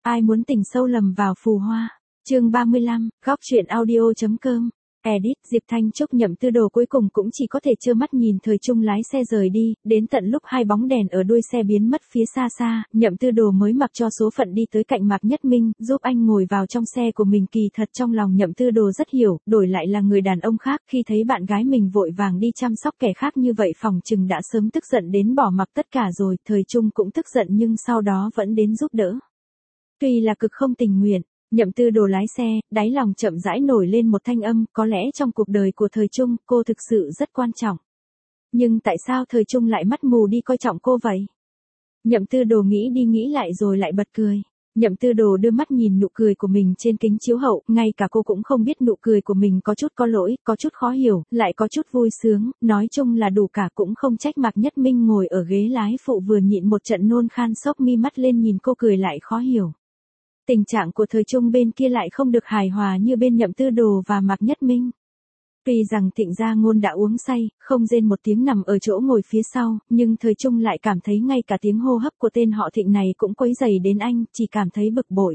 Ai muốn tình sâu lầm vào phù hoa. Chương 35, góc truyện audio.com. Edit, Diệp Thanh Trúc Nhậm Tư Đồ cuối cùng cũng chỉ có thể trơ mắt nhìn Thời Trung lái xe rời đi, đến tận lúc hai bóng đèn ở đuôi xe biến mất phía xa xa, Nhậm Tư Đồ mới mặc cho số phận đi tới cạnh Mạc Nhất Minh, giúp anh ngồi vào trong xe của mình. Kỳ thật trong lòng Nhậm Tư Đồ rất hiểu, đổi lại là người đàn ông khác, khi thấy bạn gái mình vội vàng đi chăm sóc kẻ khác như vậy phòng chừng đã sớm tức giận đến bỏ mặc tất cả rồi. Thời Trung cũng tức giận nhưng sau đó vẫn đến giúp đỡ. Tuy là cực không tình nguyện, Nhậm Tư Đồ lái xe, đáy lòng chậm rãi nổi lên một thanh âm, có lẽ trong cuộc đời của Thời Trung, cô thực sự rất quan trọng. Nhưng tại sao Thời Trung lại mắt mù đi coi trọng cô vậy? Nhậm Tư Đồ nghĩ đi nghĩ lại rồi lại bật cười. Nhậm Tư Đồ đưa mắt nhìn nụ cười của mình trên kính chiếu hậu, ngay cả cô cũng không biết nụ cười của mình có chút có lỗi, có chút khó hiểu, lại có chút vui sướng, nói chung là đủ cả. Cũng không trách Mạc Nhất Minh ngồi ở ghế lái phụ vừa nhịn một trận nôn khan sốc mi mắt lên nhìn cô cười lại khó hiểu. Tình trạng của Thời Trung bên kia lại không được hài hòa như bên Nhậm Tư Đồ và Mạc Nhất Minh. Tuy rằng Thịnh Gia Ngôn đã uống say, không rên một tiếng nằm ở chỗ ngồi phía sau, nhưng Thời Trung lại cảm thấy ngay cả tiếng hô hấp của tên họ Thịnh này cũng quấy rầy đến anh, chỉ cảm thấy bực bội.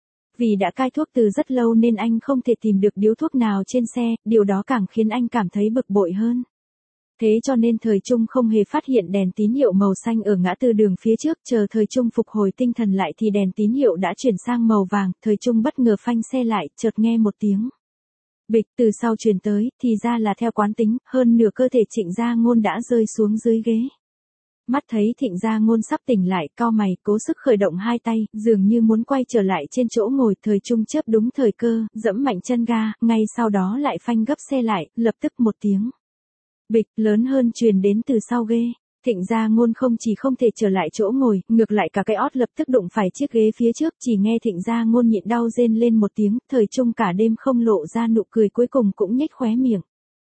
Vì đã cai thuốc từ rất lâu nên anh không thể tìm được điếu thuốc nào trên xe, điều đó càng khiến anh cảm thấy bực bội hơn. Thế cho nên Thời Trung không hề phát hiện đèn tín hiệu màu xanh ở ngã tư đường phía trước, chờ Thời Trung phục hồi tinh thần lại thì đèn tín hiệu đã chuyển sang màu vàng. Thời Trung bất ngờ phanh xe lại, chợt nghe một tiếng bịch từ sau truyền tới, thì ra là theo quán tính, hơn nửa cơ thể Thịnh Gia Ngôn đã rơi xuống dưới ghế. Mắt thấy Thịnh Gia Ngôn sắp tỉnh lại, cau mày, cố sức khởi động hai tay, dường như muốn quay trở lại trên chỗ ngồi. Thời Trung chớp đúng thời cơ, giẫm mạnh chân ga, ngay sau đó lại phanh gấp xe lại, lập tức một tiếng bịch lớn hơn truyền đến từ sau ghế. Thịnh Gia Ngôn không chỉ không thể trở lại chỗ ngồi, ngược lại cả cái ót lập tức đụng phải chiếc ghế phía trước. Chỉ nghe Thịnh Gia Ngôn nhịn đau rên lên một tiếng. Thời Trung cả đêm không lộ ra nụ cười, cuối cùng cũng nhếch khóe miệng.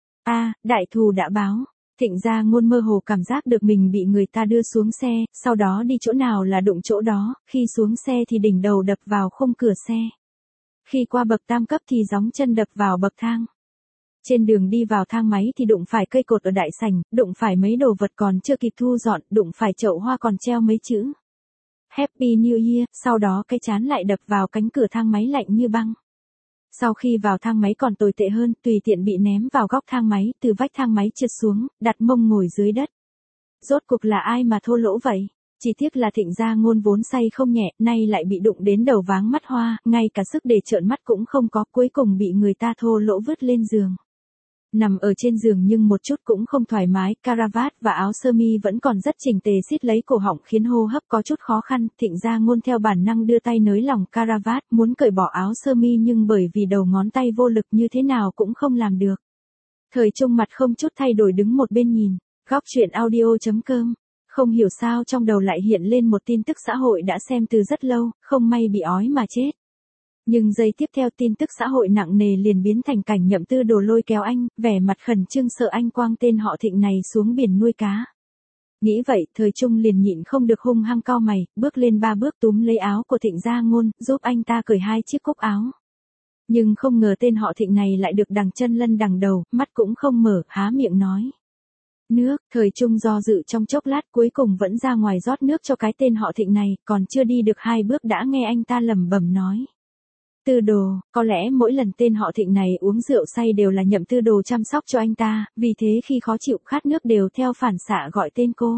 Đại thù đã báo. Thịnh Gia Ngôn mơ hồ cảm giác được mình bị người ta đưa xuống xe, sau đó đi chỗ nào là đụng chỗ đó. Khi xuống xe thì đỉnh đầu đập vào khung cửa xe. Khi qua bậc tam cấp thì gióng chân đập vào bậc thang. Trên đường đi vào thang máy thì đụng phải cây cột ở đại sảnh, đụng phải mấy đồ vật còn chưa kịp thu dọn, đụng phải chậu hoa còn treo mấy chữ Happy New Year, sau đó cái chán lại đập vào cánh cửa thang máy lạnh như băng. Sau khi vào thang máy còn tồi tệ hơn, tùy tiện bị ném vào góc thang máy, từ vách thang máy trượt xuống, đặt mông ngồi dưới đất. Rốt cuộc là ai mà thô lỗ vậy? Chỉ tiếc là Thịnh Gia Ngôn vốn say không nhẹ, nay lại bị đụng đến đầu váng mắt hoa, ngay cả sức để trợn mắt cũng không có, cuối cùng bị người ta thô lỗ vứt lên giường. Nằm ở trên giường nhưng một chút cũng không thoải mái, caravat và áo sơ mi vẫn còn rất chỉnh tề xít lấy cổ họng khiến hô hấp có chút khó khăn. Thịnh Gia Ngôn theo bản năng đưa tay nới lỏng caravat, muốn cởi bỏ áo sơ mi nhưng bởi vì đầu ngón tay vô lực như thế nào cũng không làm được. Thời Trung mặt không chút thay đổi đứng một bên nhìn. Góc truyện audio.com. Không hiểu sao trong đầu lại hiện lên một tin tức xã hội đã xem từ rất lâu, không may bị ói mà chết. Nhưng giây tiếp theo tin tức xã hội nặng nề liền biến thành cảnh Nhậm Tư Đồ lôi kéo anh, vẻ mặt khẩn trương sợ anh quang tên họ Thịnh này xuống biển nuôi cá. Nghĩ vậy, Thời Trung liền nhịn không được hung hăng cau mày, bước lên 3 bước túm lấy áo của Thịnh Gia Ngôn, giúp anh ta cởi 2 chiếc cúc áo. Nhưng không ngờ tên họ Thịnh này lại được đằng chân lân đằng đầu, mắt cũng không mở, há miệng nói nước. Thời Trung do dự trong chốc lát, cuối cùng vẫn ra ngoài rót nước cho cái tên họ Thịnh này, còn chưa đi được 2 bước đã nghe anh ta lẩm bẩm nói. Tư Đồ, có lẽ mỗi lần tên họ Thịnh này uống rượu say đều là Nhậm Tư Đồ chăm sóc cho anh ta, vì thế khi khó chịu khát nước đều theo phản xạ gọi tên cô.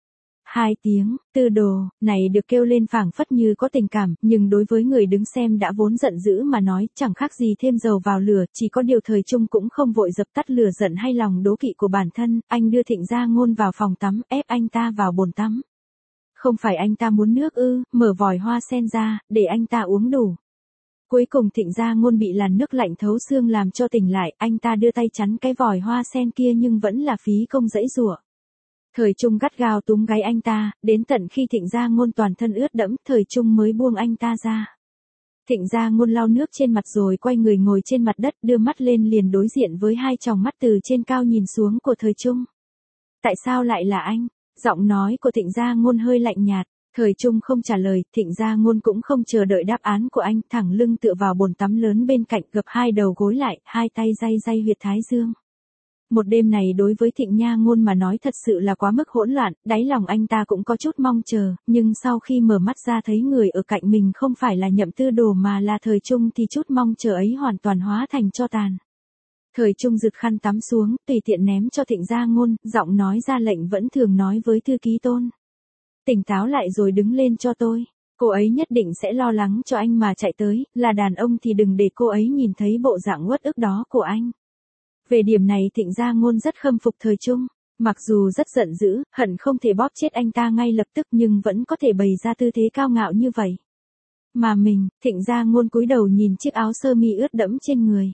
2 tiếng, Tư Đồ, này được kêu lên phảng phất như có tình cảm, nhưng đối với người đứng xem đã vốn giận dữ mà nói, chẳng khác gì thêm dầu vào lửa. Chỉ có điều Thời Trung cũng không vội dập tắt lửa giận hay lòng đố kỵ của bản thân, anh đưa Thịnh Gia Ngôn vào phòng tắm, ép anh ta vào bồn tắm. Không phải anh ta muốn nước ư, mở vòi hoa sen ra, để anh ta uống đủ. Cuối cùng Thịnh Gia Ngôn bị làn nước lạnh thấu xương làm cho tỉnh lại, anh ta đưa tay chắn cái vòi hoa sen kia nhưng vẫn là phí công giãy giụa. Thời Trung gắt gao túm gáy anh ta, đến tận khi Thịnh Gia Ngôn toàn thân ướt đẫm, Thời Trung mới buông anh ta ra. Thịnh Gia Ngôn lau nước trên mặt rồi quay người ngồi trên mặt đất, đưa mắt lên liền đối diện với 2 tròng mắt từ trên cao nhìn xuống của Thời Trung. Tại sao lại là anh? Giọng nói của Thịnh Gia Ngôn hơi lạnh nhạt. Thời Trung không trả lời, Thịnh Gia Ngôn cũng không chờ đợi đáp án của anh, thẳng lưng tựa vào bồn tắm lớn bên cạnh, gập 2 đầu gối lại, 2 tay day day huyệt thái dương. Một đêm này đối với Thịnh Nha Ngôn mà nói thật sự là quá mức hỗn loạn, đáy lòng anh ta cũng có chút mong chờ, nhưng sau khi mở mắt ra thấy người ở cạnh mình không phải là Nhậm Tư Đồ mà là Thời Trung thì chút mong chờ ấy hoàn toàn hóa thành tro tàn. Thời Trung giật khăn tắm xuống, tùy tiện ném cho Thịnh Gia Ngôn, giọng nói ra lệnh vẫn thường nói với thư ký Tôn. Tỉnh táo lại rồi đứng lên cho tôi. Cô ấy nhất định sẽ lo lắng cho anh mà chạy tới, là đàn ông thì đừng để cô ấy nhìn thấy bộ dạng uất ức đó của anh. Về điểm này Thịnh Gia Ngôn rất khâm phục Thời Trung. Mặc dù rất giận dữ, hận không thể bóp chết anh ta ngay lập tức nhưng vẫn có thể bày ra tư thế cao ngạo như vậy. Mà mình, Thịnh Gia Ngôn cúi đầu nhìn chiếc áo sơ mi ướt đẫm trên người.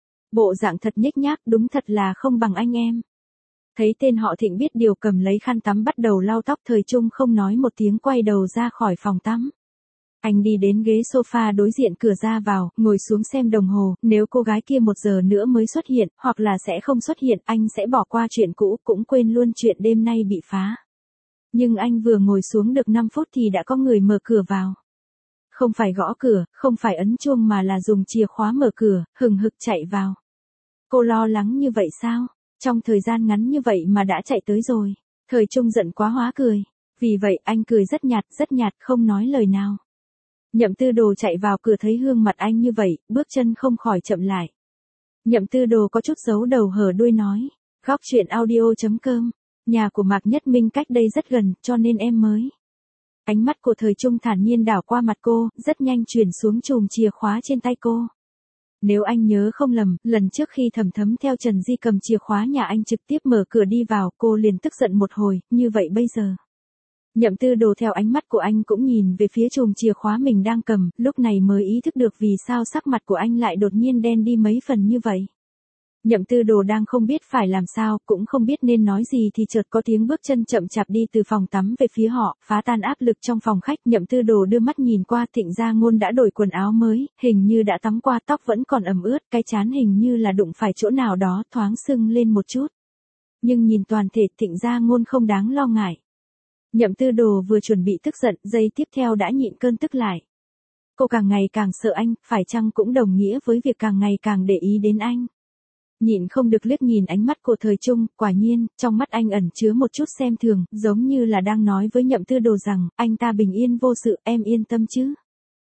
Bộ dạng thật nhếch nhác, đúng thật là không bằng anh em. Thấy tên họ Thịnh biết điều cầm lấy khăn tắm bắt đầu lau tóc, Thời Trung không nói một tiếng quay đầu ra khỏi phòng tắm. Anh đi đến ghế sofa đối diện cửa ra vào, ngồi xuống xem đồng hồ, nếu cô gái kia 1 giờ nữa mới xuất hiện, hoặc là sẽ không xuất hiện, anh sẽ bỏ qua chuyện cũ, cũng quên luôn chuyện đêm nay bị phá. Nhưng anh vừa ngồi xuống được 5 phút thì đã có người mở cửa vào. Không phải gõ cửa, không phải ấn chuông mà là dùng chìa khóa mở cửa, hừng hực chạy vào. Cô lo lắng như vậy sao? Trong thời gian ngắn như vậy mà đã chạy tới rồi. Thời Trung giận quá hóa cười. Vì vậy anh cười rất nhạt, không nói lời nào. Nhậm Tư Đồ chạy vào cửa thấy gương mặt anh như vậy, bước chân không khỏi chậm lại. Nhậm Tư Đồ có chút giấu đầu hở đuôi nói. Góc chuyện audio.com. Nhà của Mạc Nhất Minh cách đây rất gần, cho nên em mới. Ánh mắt của Thời Trung thản nhiên đảo qua mặt cô, rất nhanh chuyển xuống chùm chìa khóa trên tay cô. Nếu anh nhớ không lầm, lần trước khi Thẩm Thấm theo Trần Di cầm chìa khóa nhà anh trực tiếp mở cửa đi vào, cô liền tức giận một hồi, như vậy bây giờ. Nhậm Tư Đồ theo ánh mắt của anh cũng nhìn về phía chùm chìa khóa mình đang cầm, lúc này mới ý thức được vì sao sắc mặt của anh lại đột nhiên đen đi mấy phần như vậy. Nhậm Tư Đồ đang không biết phải làm sao, cũng không biết nên nói gì thì chợt có tiếng bước chân chậm chạp đi từ phòng tắm về phía họ, phá tan áp lực trong phòng khách. Nhậm Tư Đồ đưa mắt nhìn qua, Thịnh Gia Ngôn đã đổi quần áo mới, hình như đã tắm qua, tóc vẫn còn ẩm ướt, cái trán hình như là đụng phải chỗ nào đó, thoáng sưng lên một chút. Nhưng nhìn toàn thể Thịnh Gia Ngôn không đáng lo ngại. Nhậm Tư Đồ vừa chuẩn bị tức giận, giây tiếp theo đã nhịn cơn tức lại. Cô càng ngày càng sợ anh, phải chăng cũng đồng nghĩa với việc càng ngày càng để ý đến anh. Nhịn không được liếc nhìn ánh mắt của Thời Trung, quả nhiên, trong mắt anh ẩn chứa một chút xem thường, giống như là đang nói với Nhậm Tư Đồ rằng, anh ta bình yên vô sự, em yên tâm chứ.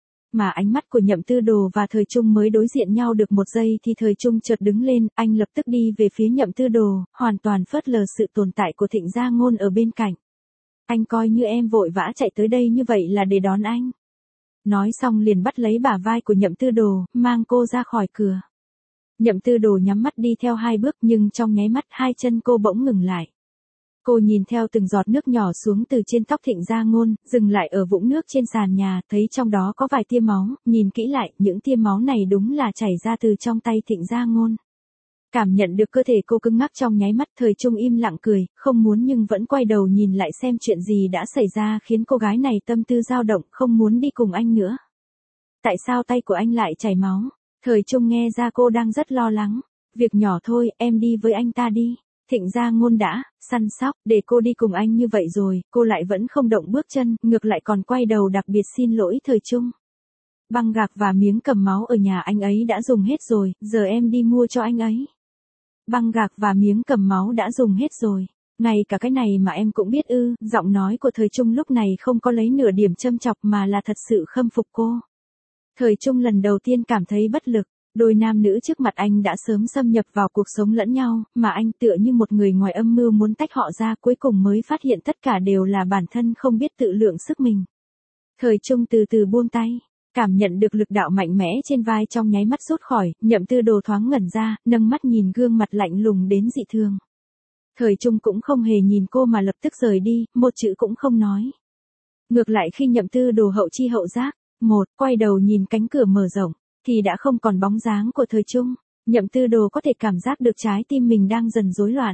Mà ánh mắt của Nhậm Tư Đồ và Thời Trung mới đối diện nhau được 1 giây thì Thời Trung chợt đứng lên, anh lập tức đi về phía Nhậm Tư Đồ, hoàn toàn phớt lờ sự tồn tại của Thịnh Gia Ngôn ở bên cạnh. Anh coi như em vội vã chạy tới đây như vậy là để đón anh. Nói xong liền bắt lấy bả vai của Nhậm Tư Đồ, mang cô ra khỏi cửa. Nhậm Tư Đồ nhắm mắt đi theo 2 bước nhưng trong nháy mắt 2 chân cô bỗng ngừng lại. Cô nhìn theo từng giọt nước nhỏ xuống từ trên tóc Thịnh Gia Ngôn, dừng lại ở vũng nước trên sàn nhà, thấy trong đó có vài tia máu, nhìn kỹ lại, những tia máu này đúng là chảy ra từ trong tay Thịnh Gia Ngôn. Cảm nhận được cơ thể cô cứng ngắc trong nháy mắt, Thời Trung im lặng cười, không muốn nhưng vẫn quay đầu nhìn lại xem chuyện gì đã xảy ra khiến cô gái này tâm tư dao động, không muốn đi cùng anh nữa. Tại sao tay của anh lại chảy máu? Thời Trung nghe ra cô đang rất lo lắng. Việc nhỏ thôi, em đi với anh ta đi. Thịnh Gia Ngôn đã săn sóc để cô đi cùng anh như vậy rồi, cô lại vẫn không động bước chân, ngược lại còn quay đầu đặc biệt xin lỗi Thời Trung. Băng gạc và miếng cầm máu ở nhà anh ấy đã dùng hết rồi, giờ em đi mua cho anh ấy. Băng gạc và miếng cầm máu đã dùng hết rồi. Ngay cả cái này mà em cũng biết ư? Giọng nói của Thời Trung lúc này không có lấy nửa điểm châm chọc mà là thật sự khâm phục cô. Thời Trung lần đầu tiên cảm thấy bất lực. Đôi nam nữ trước mặt anh đã sớm xâm nhập vào cuộc sống lẫn nhau, mà anh tựa như một người ngoài âm mưu muốn tách họ ra, cuối cùng mới phát hiện tất cả đều là bản thân không biết tự lượng sức mình. Thời Trung từ từ buông tay, cảm nhận được lực đạo mạnh mẽ trên vai trong nháy mắt rút khỏi, Nhậm Tư Đồ thoáng ngẩn ra, nâng mắt nhìn gương mặt lạnh lùng đến dị thường. Thời Trung cũng không hề nhìn cô mà lập tức rời đi, một chữ cũng không nói. Ngược lại khi Nhậm Tư Đồ hậu chi hậu giác, quay đầu nhìn cánh cửa mở rộng, thì đã không còn bóng dáng của Thời Trung. Nhậm Tư Đồ có thể cảm giác được trái tim mình đang dần rối loạn.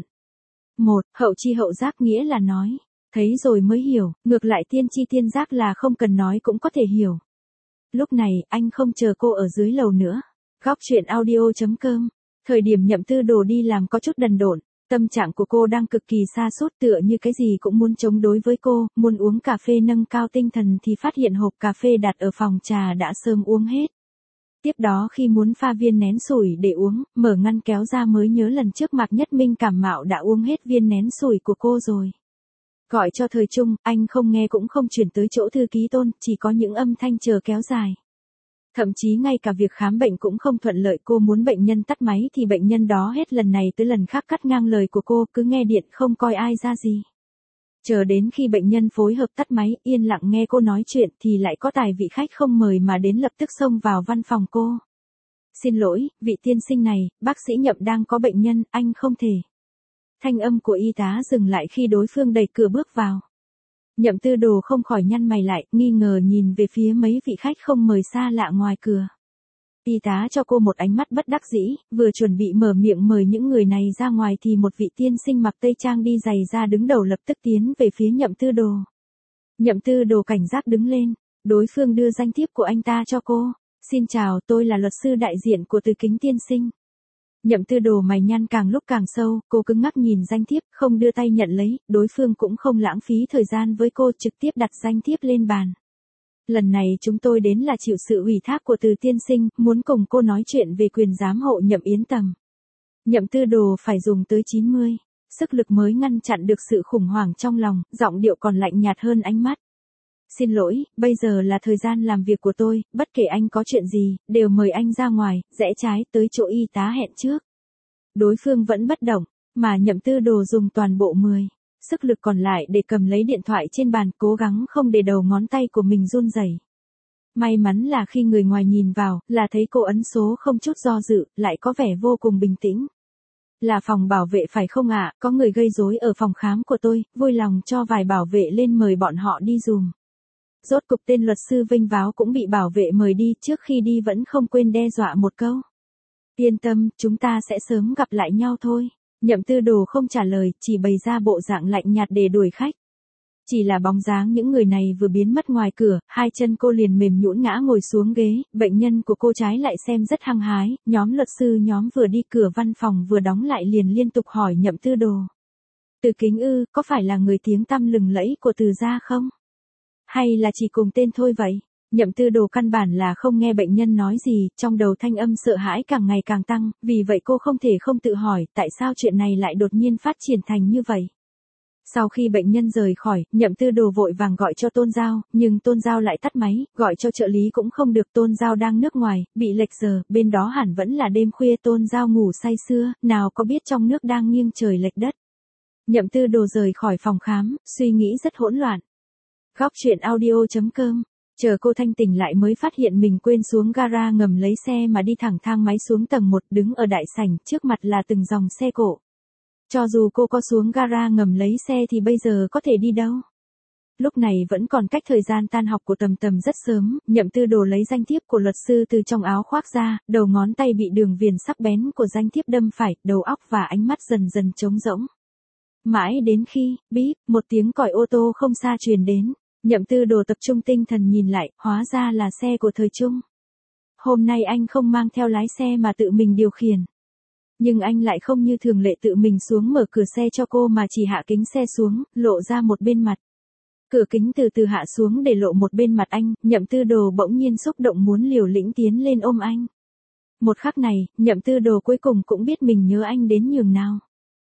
Hậu chi hậu giác nghĩa là nói, thấy rồi mới hiểu, ngược lại tiên chi tiên giác là không cần nói cũng có thể hiểu. Lúc này, anh không chờ cô ở dưới lầu nữa. Góc chuyện audio.com. Thời điểm Nhậm Tư Đồ đi làm có chút đần độn, tâm trạng của cô đang cực kỳ sa sút, tựa như cái gì cũng muốn chống đối với cô, muốn uống cà phê nâng cao tinh thần thì phát hiện hộp cà phê đặt ở phòng trà đã sớm uống hết. Tiếp đó khi muốn pha viên nén sủi để uống, mở ngăn kéo ra mới nhớ lần trước Mạc Nhất Minh cảm mạo đã uống hết viên nén sủi của cô rồi. Gọi cho Thời Trung, anh không nghe cũng không chuyển tới chỗ thư ký Tôn, chỉ có những âm thanh chờ kéo dài. Thậm chí ngay cả việc khám bệnh cũng không thuận lợi, cô muốn bệnh nhân tắt máy thì bệnh nhân đó hết lần này tới lần khác cắt ngang lời của cô, cứ nghe điện không coi ai ra gì. Chờ đến khi bệnh nhân phối hợp tắt máy, yên lặng nghe cô nói chuyện thì lại có tài vị khách không mời mà đến lập tức xông vào văn phòng cô. Xin lỗi, vị tiên sinh này, bác sĩ Nhậm đang có bệnh nhân, anh không thể. Thanh âm của y tá dừng lại khi đối phương đẩy cửa bước vào. Nhậm Tư Đồ không khỏi nhăn mày lại, nghi ngờ nhìn về phía mấy vị khách không mời xa lạ ngoài cửa. Y tá cho cô một ánh mắt bất đắc dĩ, vừa chuẩn bị mở miệng mời những người này ra ngoài thì một vị tiên sinh mặc tây trang đi giày ra đứng đầu lập tức tiến về phía Nhậm Tư Đồ. Nhậm Tư Đồ cảnh giác đứng lên, đối phương đưa danh thiếp của anh ta cho cô. Xin chào, tôi là luật sư đại diện của Từ Kính tiên sinh. Nhậm Tư Đồ mày nhăn càng lúc càng sâu, cô cứng ngắc nhìn danh thiếp, không đưa tay nhận lấy, đối phương cũng không lãng phí thời gian với cô, trực tiếp đặt danh thiếp lên bàn. Lần này chúng tôi đến là chịu sự ủy thác của Từ tiên sinh, muốn cùng cô nói chuyện về quyền giám hộ Nhậm Yến Tầm. Nhậm Tư Đồ phải dùng tới 90, sức lực mới ngăn chặn được sự khủng hoảng trong lòng, giọng điệu còn lạnh nhạt hơn ánh mắt. Xin lỗi, bây giờ là thời gian làm việc của tôi, bất kể anh có chuyện gì, đều mời anh ra ngoài, rẽ trái tới chỗ y tá hẹn trước. Đối phương vẫn bất động, mà Nhậm Tư Đồ dùng toàn bộ 10. Sức lực còn lại để cầm lấy điện thoại trên bàn, cố gắng không để đầu ngón tay của mình run rẩy. May mắn là khi người ngoài nhìn vào, là thấy cô ấn số không chút do dự, lại có vẻ vô cùng bình tĩnh. Là phòng bảo vệ phải không ạ? Có người gây rối ở phòng khám của tôi, vui lòng cho vài bảo vệ lên mời bọn họ đi dùm. Rốt cục tên luật sư vênh váo cũng bị bảo vệ mời đi, trước khi đi vẫn không quên đe dọa một câu. Yên tâm, chúng ta sẽ sớm gặp lại nhau thôi. Nhậm Tư Đồ không trả lời, chỉ bày ra bộ dạng lạnh nhạt để đuổi khách. Chỉ là bóng dáng những người này vừa biến mất ngoài cửa, hai chân cô liền mềm nhũn ngã ngồi xuống ghế, bệnh nhân của cô trái lại xem rất hăng hái, nhóm luật sư nhóm vừa đi cửa văn phòng vừa đóng lại liền liên tục hỏi Nhậm Tư Đồ. Từ Kính ư, có phải là người tiếng tăm lừng lẫy của Từ gia không? Hay là chỉ cùng tên thôi vậy? Nhậm Tư Đồ căn bản là không nghe bệnh nhân nói gì, trong đầu thanh âm sợ hãi càng ngày càng tăng, vì vậy cô không thể không tự hỏi, tại sao chuyện này lại đột nhiên phát triển thành như vậy? Sau khi bệnh nhân rời khỏi, Nhậm Tư Đồ vội vàng gọi cho Tôn Giao, nhưng Tôn Giao lại tắt máy, gọi cho trợ lý cũng không được, Tôn Giao đang nước ngoài, bị lệch giờ, bên đó hẳn vẫn là đêm khuya, Tôn Giao ngủ say sưa, nào có biết trong nước đang nghiêng trời lệch đất. Nhậm Tư Đồ rời khỏi phòng khám, suy nghĩ rất hỗn loạn. Góc truyện audio.com. Chờ cô thanh tỉnh lại mới phát hiện mình quên xuống gara ngầm lấy xe mà đi thẳng thang máy xuống tầng 1, đứng ở đại sảnh, trước mặt là từng dòng xe cộ. Cho dù cô có xuống gara ngầm lấy xe thì bây giờ có thể đi đâu? Lúc này vẫn còn cách thời gian tan học của Tầm Tầm rất sớm, Nhậm Tư Đồ lấy danh thiếp của luật sư từ trong áo khoác ra, đầu ngón tay bị đường viền sắc bén của danh thiếp đâm phải, đầu óc và ánh mắt dần dần trống rỗng. Mãi đến khi, bíp, một tiếng còi ô tô không xa truyền đến. Nhậm Tư Đồ tập trung tinh thần nhìn lại, hóa ra là xe của Thời Trung. Hôm nay anh không mang theo lái xe mà tự mình điều khiển. Nhưng anh lại không như thường lệ tự mình xuống mở cửa xe cho cô mà chỉ hạ kính xe xuống, lộ ra một bên mặt. Cửa kính từ từ hạ xuống để lộ một bên mặt anh, Nhậm Tư Đồ bỗng nhiên xúc động muốn liều lĩnh tiến lên ôm anh. Một khắc này, Nhậm Tư Đồ cuối cùng cũng biết mình nhớ anh đến nhường nào.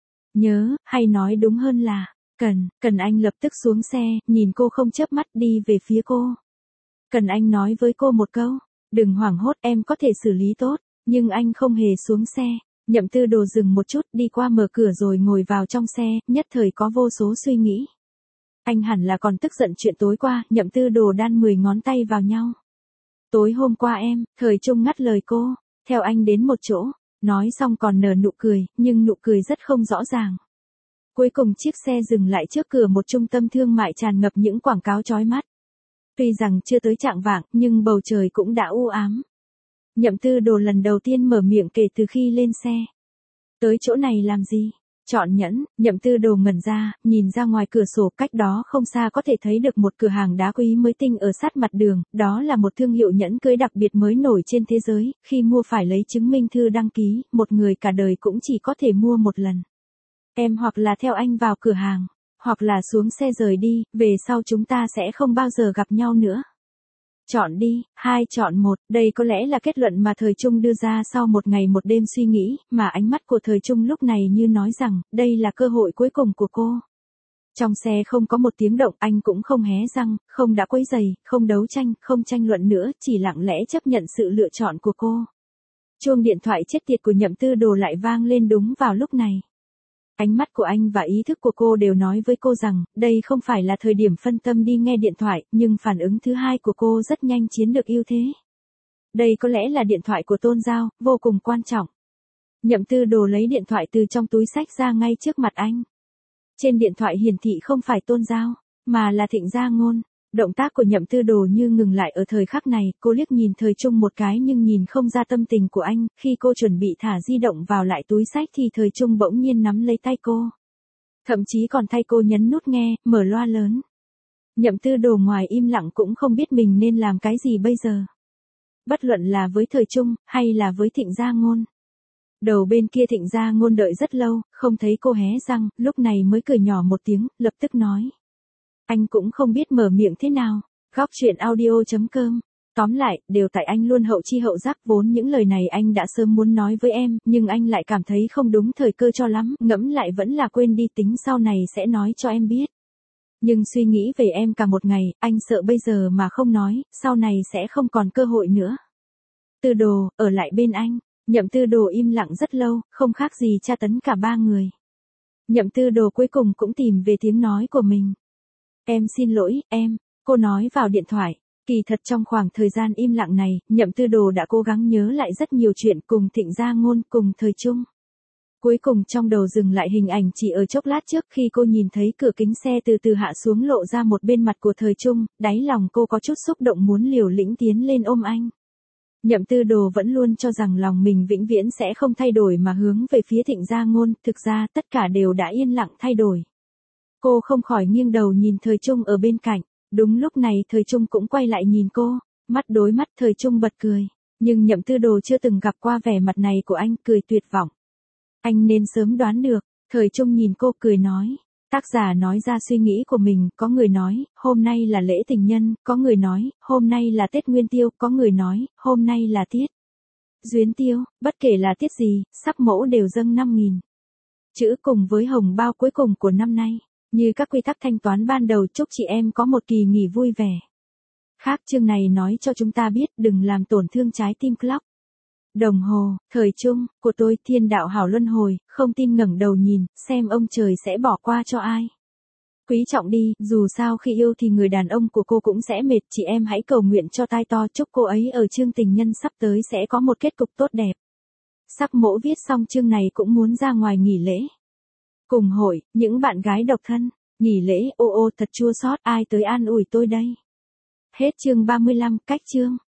Nhớ, hay nói đúng hơn là... Cần anh lập tức xuống xe, nhìn cô không chớp mắt đi về phía cô. Cần anh nói với cô một câu, đừng hoảng hốt, em có thể xử lý tốt, nhưng anh không hề xuống xe. Nhậm Tư Đồ dừng một chút, đi qua mở cửa rồi ngồi vào trong xe, nhất thời có vô số suy nghĩ. Anh hẳn là còn tức giận chuyện tối qua, Nhậm Tư Đồ đan 10 ngón tay vào nhau. Tối hôm qua em, Thời Trung ngắt lời cô, theo anh đến một chỗ, nói xong còn nở nụ cười, nhưng nụ cười rất không rõ ràng. Cuối cùng chiếc xe dừng lại trước cửa một trung tâm thương mại tràn ngập những quảng cáo chói mắt. Tuy rằng chưa tới chạng vạng, nhưng bầu trời cũng đã u ám. Nhậm Tư Đồ lần đầu tiên mở miệng kể từ khi lên xe. Tới chỗ này làm gì? Chọn nhẫn, Nhậm Tư Đồ ngẩn ra, nhìn ra ngoài cửa sổ, cách đó không xa có thể thấy được một cửa hàng đá quý mới tinh ở sát mặt đường, đó là một thương hiệu nhẫn cưới đặc biệt mới nổi trên thế giới, khi mua phải lấy chứng minh thư đăng ký, một người cả đời cũng chỉ có thể mua một lần. Em hoặc là theo anh vào cửa hàng, hoặc là xuống xe rời đi, về sau chúng ta sẽ không bao giờ gặp nhau nữa. Chọn đi, 2 chọn 1, đây có lẽ là kết luận mà Thời Trung đưa ra sau một ngày một đêm suy nghĩ, mà ánh mắt của Thời Trung lúc này như nói rằng, đây là cơ hội cuối cùng của cô. Trong xe không có một tiếng động, anh cũng không hé răng, không đã quấy giày, không đấu tranh, không tranh luận nữa, chỉ lặng lẽ chấp nhận sự lựa chọn của cô. Chuông điện thoại chết tiệt của Nhậm Tư Đồ lại vang lên đúng vào lúc này. Ánh mắt của anh và ý thức của cô đều nói với cô rằng, đây không phải là thời điểm phân tâm đi nghe điện thoại, nhưng phản ứng thứ hai của cô rất nhanh chiếm được ưu thế. Đây có lẽ là điện thoại của Tôn Giao, vô cùng quan trọng. Nhậm Tư Đồ lấy điện thoại từ trong túi xách ra ngay trước mặt anh. Trên điện thoại hiển thị không phải Tôn Giao, mà là Thịnh Gia Ngôn. Động tác của Nhậm Tư Đồ như ngừng lại ở thời khắc này, cô liếc nhìn Thời Trung một cái nhưng nhìn không ra tâm tình của anh, khi cô chuẩn bị thả di động vào lại túi xách thì Thời Trung bỗng nhiên nắm lấy tay cô. Thậm chí còn thay cô nhấn nút nghe, mở loa lớn. Nhậm Tư Đồ ngoài im lặng cũng không biết mình nên làm cái gì bây giờ. Bất luận là với Thời Trung, hay là với Thịnh Gia Ngôn. Đầu bên kia Thịnh Gia Ngôn đợi rất lâu, không thấy cô hé răng, lúc này mới cười nhỏ một tiếng, lập tức nói. Anh cũng không biết mở miệng thế nào. Góc chuyện audio.com. Tóm lại, đều tại anh luôn hậu chi hậu giác, vốn những lời này anh đã sớm muốn nói với em, nhưng anh lại cảm thấy không đúng thời cơ cho lắm, ngẫm lại vẫn là quên đi, tính sau này sẽ nói cho em biết. Nhưng suy nghĩ về em cả một ngày, anh sợ bây giờ mà không nói, sau này sẽ không còn cơ hội nữa. Tư Đồ, ở lại bên anh. Nhậm Tư Đồ im lặng rất lâu, không khác gì tra tấn cả ba người. Nhậm Tư Đồ cuối cùng cũng tìm về tiếng nói của mình. Em xin lỗi, em, cô nói vào điện thoại. Kỳ thật trong khoảng thời gian im lặng này, Nhậm Tư Đồ đã cố gắng nhớ lại rất nhiều chuyện cùng Thịnh Gia Ngôn, cùng Thời Trung. Cuối cùng trong đầu dừng lại hình ảnh chỉ ở chốc lát trước khi cô nhìn thấy cửa kính xe từ từ hạ xuống lộ ra một bên mặt của Thời Trung, đáy lòng cô có chút xúc động muốn liều lĩnh tiến lên ôm anh. Nhậm Tư Đồ vẫn luôn cho rằng lòng mình vĩnh viễn sẽ không thay đổi mà hướng về phía Thịnh Gia Ngôn, thực ra tất cả đều đã yên lặng thay đổi. Cô không khỏi nghiêng đầu nhìn Thời Trung ở bên cạnh, đúng lúc này Thời Trung cũng quay lại nhìn cô, mắt đối mắt Thời Trung bật cười, nhưng Nhậm Tư Đồ chưa từng gặp qua vẻ mặt này của anh, cười tuyệt vọng. Anh nên sớm đoán được, Thời Trung nhìn cô cười nói. Tác giả nói ra suy nghĩ của mình, có người nói, hôm nay là lễ tình nhân, có người nói, hôm nay là Tết Nguyên Tiêu, có người nói, hôm nay là Tiết Duyến Tiêu, bất kể là tiết gì, sắc mẫu đều dâng 5.000 chữ cùng với hồng bao cuối cùng của năm nay. Như các quy tắc thanh toán ban đầu, chúc chị em có một kỳ nghỉ vui vẻ. Khác chương này nói cho chúng ta biết đừng làm tổn thương trái tim clock. Đồng hồ, Thời Trung, của tôi, thiên đạo hảo luân hồi, không tin ngẩng đầu nhìn, xem ông trời sẽ bỏ qua cho ai. Quý trọng đi, dù sao khi yêu thì người đàn ông của cô cũng sẽ mệt, chị em hãy cầu nguyện cho tai to, chúc cô ấy ở chương tình nhân sắp tới sẽ có một kết cục tốt đẹp. Sắc mẫu viết xong chương này cũng muốn ra ngoài nghỉ lễ. Cùng hội, những bạn gái độc thân, nghỉ lễ, ô ô thật chua xót, ai tới an ủi tôi đây. Hết chương 35, cách chương.